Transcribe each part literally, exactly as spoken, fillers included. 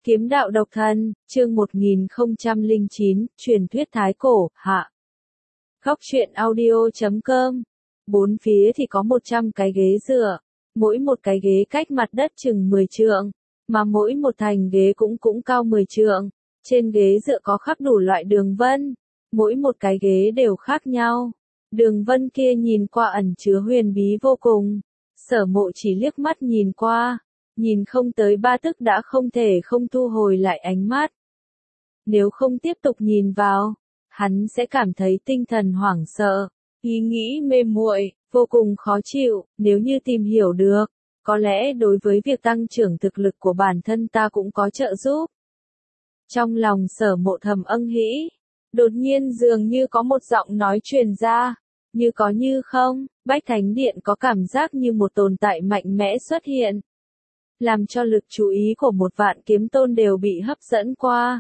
Kiếm đạo độc thân, chương một nghìn không trăm lẻ chín, truyền thuyết thái cổ, hạ. Góc truyện audio chấm com. Bốn phía thì có một trăm cái ghế dựa, mỗi một cái ghế cách mặt đất chừng mười trượng, mà mỗi một thành ghế cũng cũng cao mười trượng. Trên ghế dựa có khắc đủ loại đường vân, mỗi một cái ghế đều khác nhau. Đường vân kia nhìn qua ẩn chứa huyền bí vô cùng. Sở Mộ chỉ liếc mắt nhìn qua, nhìn không tới ba tức đã không thể không thu hồi lại ánh mắt. Nếu không tiếp tục nhìn vào, hắn sẽ cảm thấy tinh thần hoảng sợ, ý nghĩ mê muội, vô cùng khó chịu. Nếu như tìm hiểu được, có lẽ đối với việc tăng trưởng thực lực của bản thân ta cũng có trợ giúp. Trong lòng Sở Mộ thầm âng hĩ, đột nhiên dường như có một giọng nói truyền ra, như có như không. Bách Thánh Điện có cảm giác như một tồn tại mạnh mẽ xuất hiện, làm cho lực chú ý của một vạn kiếm tôn đều bị hấp dẫn qua.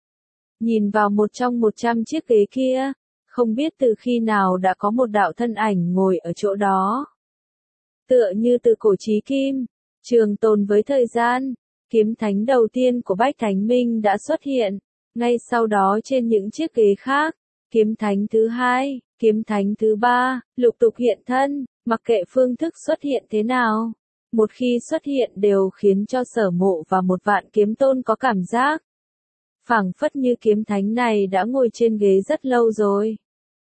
Nhìn vào một trong một trăm chiếc ghế kia, không biết từ khi nào đã có một đạo thân ảnh ngồi ở chỗ đó. Tựa như từ cổ chí kim, trường tồn với thời gian, kiếm thánh đầu tiên của Bách Thánh Minh đã xuất hiện. Ngay sau đó trên những chiếc ghế khác, kiếm thánh thứ hai, kiếm thánh thứ ba, lục tục hiện thân, mặc kệ phương thức xuất hiện thế nào. Một khi xuất hiện đều khiến cho Sở Mộ và một vạn kiếm tôn có cảm giác phảng phất như kiếm thánh này đã ngồi trên ghế rất lâu rồi.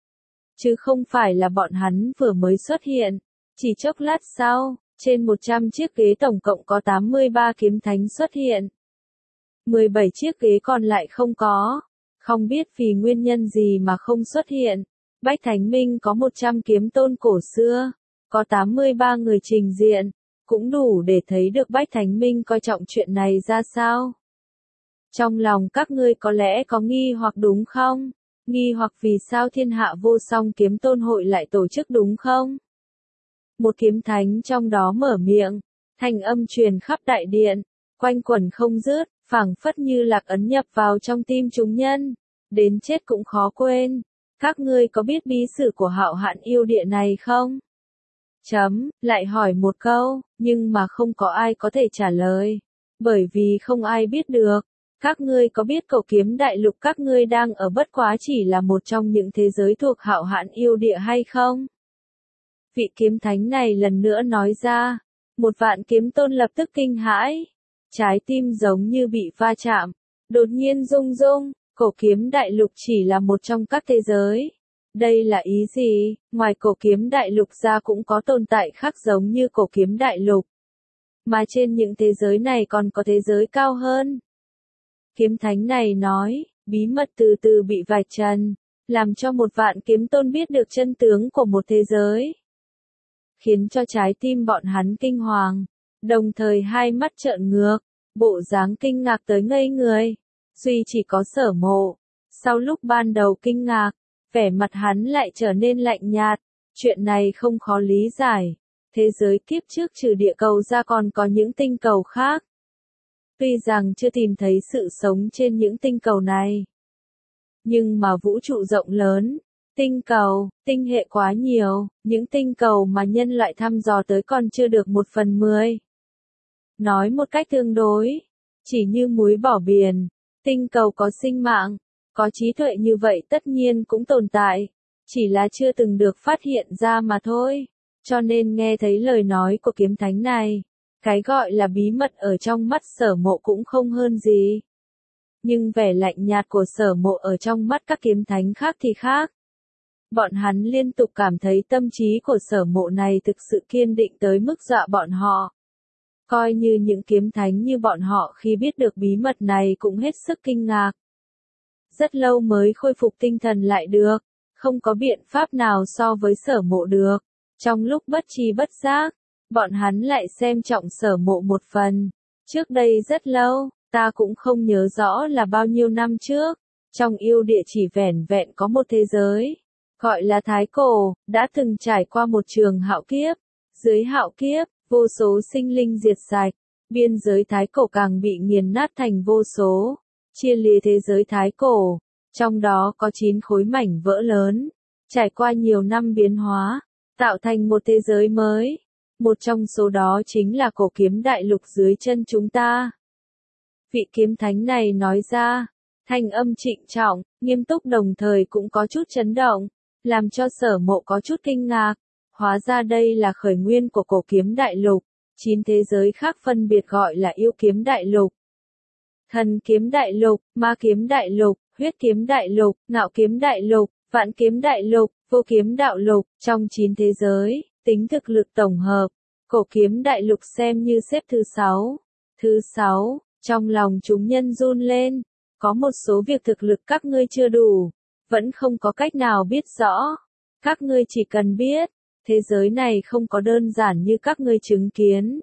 Chứ không phải là bọn hắn vừa mới xuất hiện. Chỉ chốc lát sau, trên một trăm chiếc ghế tổng cộng có tám mươi ba kiếm thánh xuất hiện. mười bảy chiếc ghế còn lại không có. Không biết vì nguyên nhân gì mà không xuất hiện. Bách Thánh Minh có một trăm kiếm tôn cổ xưa, có tám mươi ba người trình diện. Cũng đủ để thấy được Bách Thánh Minh coi trọng chuyện này ra sao. Trong lòng các ngươi có lẽ có nghi hoặc đúng không? Nghi hoặc vì sao thiên hạ vô song kiếm tôn hội lại tổ chức đúng không? Một kiếm thánh trong đó mở miệng, thanh âm truyền khắp đại điện, quanh quẩn không dứt, phảng phất như lạc ấn nhập vào trong tim chúng nhân, đến chết cũng khó quên. Các ngươi có biết bí sử của Hạo Hạn yêu địa này không? Chấm, lại hỏi một câu, nhưng mà không có ai có thể trả lời. Bởi vì không ai biết được. Các ngươi có biết Cổ Kiếm Đại Lục các ngươi đang ở bất quá chỉ là một trong những thế giới thuộc Hạo Hạn yêu địa hay không? Vị kiếm thánh này lần nữa nói ra. Một vạn kiếm tôn lập tức kinh hãi. Trái tim giống như bị va chạm. Đột nhiên rung rung, Cổ Kiếm Đại Lục chỉ là một trong các thế giới. Đây là ý gì? Ngoài Cổ Kiếm Đại Lục ra cũng có tồn tại khác giống như Cổ Kiếm Đại Lục. Mà trên những thế giới này còn có thế giới cao hơn. Kiếm thánh này nói, bí mật từ từ bị vạch trần, làm cho một vạn kiếm tôn biết được chân tướng của một thế giới. Khiến cho trái tim bọn hắn kinh hoàng, đồng thời hai mắt trợn ngược, bộ dáng kinh ngạc tới ngây người. Duy chỉ có Sở Mộ, sau lúc ban đầu kinh ngạc, vẻ mặt hắn lại trở nên lạnh nhạt. Chuyện này không khó lý giải. Thế giới kiếp trước trừ địa cầu ra còn có những tinh cầu khác. Tuy rằng chưa tìm thấy sự sống trên những tinh cầu này. Nhưng mà vũ trụ rộng lớn, tinh cầu, tinh hệ quá nhiều, những tinh cầu mà nhân loại thăm dò tới còn chưa được một phần mười. Nói một cách tương đối, chỉ như muối bỏ biển, tinh cầu có sinh mạng, có trí tuệ như vậy tất nhiên cũng tồn tại, chỉ là chưa từng được phát hiện ra mà thôi. Cho nên nghe thấy lời nói của kiếm thánh này, cái gọi là bí mật ở trong mắt Sở Mộ cũng không hơn gì. Nhưng vẻ lạnh nhạt của Sở Mộ ở trong mắt các kiếm thánh khác thì khác. Bọn hắn liên tục cảm thấy tâm trí của Sở Mộ này thực sự kiên định tới mức dọa bọn họ. Coi như những kiếm thánh như bọn họ khi biết được bí mật này cũng hết sức kinh ngạc. Rất lâu mới khôi phục tinh thần lại được, không có biện pháp nào so với Sở Mộ được. Trong lúc bất tri bất giác, bọn hắn lại xem trọng Sở Mộ một phần. Trước đây rất lâu, ta cũng không nhớ rõ là bao nhiêu năm trước, trong yêu địa chỉ vẻn vẹn có một thế giới, gọi là Thái Cổ, đã từng trải qua một trường hạo kiếp. Dưới hạo kiếp, vô số sinh linh diệt sạch, biên giới Thái Cổ càng bị nghiền nát thành vô số, chia lìa thế giới Thái Cổ, trong đó có chín khối mảnh vỡ lớn, trải qua nhiều năm biến hóa, tạo thành một thế giới mới. Một trong số đó chính là Cổ Kiếm Đại Lục dưới chân chúng ta. Vị kiếm thánh này nói ra, thanh âm trịnh trọng, nghiêm túc đồng thời cũng có chút chấn động, làm cho Sở Mộ có chút kinh ngạc. Hóa ra đây là khởi nguyên của cổ kiếm đại lục, chín thế giới khác phân biệt gọi là yêu kiếm đại lục, thần kiếm đại lục, ma kiếm đại lục, huyết kiếm đại lục, ngạo kiếm đại lục, vạn kiếm đại lục, vô kiếm đạo lục. Trong chín thế giới, tính thực lực tổng hợp, cổ kiếm đại lục xem như xếp thứ sáu. Thứ sáu, trong lòng chúng nhân run lên, có một số việc thực lực các ngươi chưa đủ, vẫn không có cách nào biết rõ. Các ngươi chỉ cần biết, thế giới này không có đơn giản như các ngươi chứng kiến.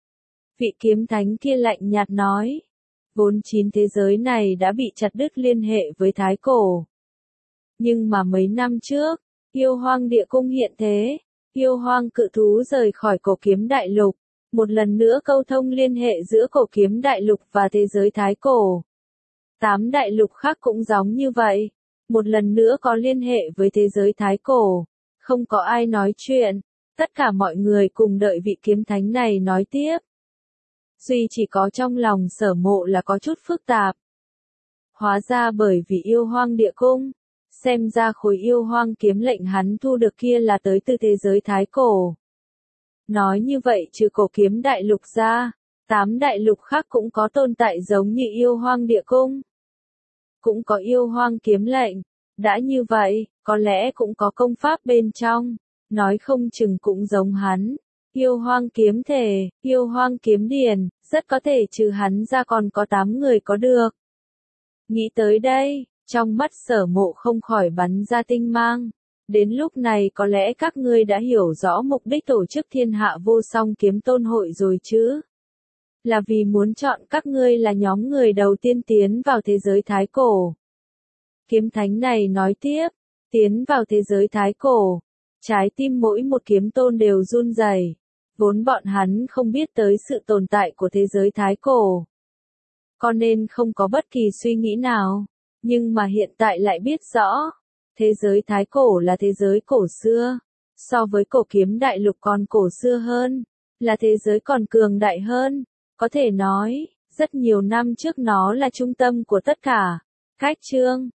Vị kiếm thánh kia lạnh nhạt nói, vốn chín thế giới này đã bị chặt đứt liên hệ với Thái Cổ. Nhưng mà mấy năm trước, yêu hoang địa cung hiện thế, yêu hoang cự thú rời khỏi cổ kiếm đại lục, một lần nữa câu thông liên hệ giữa cổ kiếm đại lục và thế giới Thái Cổ. Tám đại lục khác cũng giống như vậy, một lần nữa có liên hệ với thế giới Thái Cổ. Không có ai nói chuyện, tất cả mọi người cùng đợi vị kiếm thánh này nói tiếp. Duy chỉ có trong lòng Sở Mộ là có chút phức tạp. Hóa ra bởi vì yêu hoang địa cung, xem ra khối yêu hoang kiếm lệnh hắn thu được kia là tới từ thế giới Thái Cổ. Nói như vậy trừ cổ kiếm đại lục ra, tám đại lục khác cũng có tồn tại giống như yêu hoang địa cung. Cũng có yêu hoang kiếm lệnh. Đã như vậy, có lẽ cũng có công pháp bên trong, nói không chừng cũng giống hắn. Yêu hoang kiếm thể, yêu hoang kiếm điển, rất có thể trừ hắn ra còn có tám người có được. Nghĩ tới đây, trong mắt Sở Mộ không khỏi bắn ra tinh mang. Đến lúc này có lẽ các ngươi đã hiểu rõ mục đích tổ chức thiên hạ vô song kiếm tôn hội rồi chứ. Là vì muốn chọn các ngươi là nhóm người đầu tiên tiến vào thế giới Thái Cổ. Kiếm thánh này nói tiếp, tiến vào thế giới Thái Cổ, trái tim mỗi một kiếm tôn đều run rẩy. Vốn bọn hắn không biết tới sự tồn tại của thế giới Thái Cổ, cho nên không có bất kỳ suy nghĩ nào, nhưng mà hiện tại lại biết rõ, thế giới Thái Cổ là thế giới cổ xưa, so với cổ kiếm đại lục còn cổ xưa hơn, là thế giới còn cường đại hơn, có thể nói, rất nhiều năm trước nó là trung tâm của tất cả. Cách chương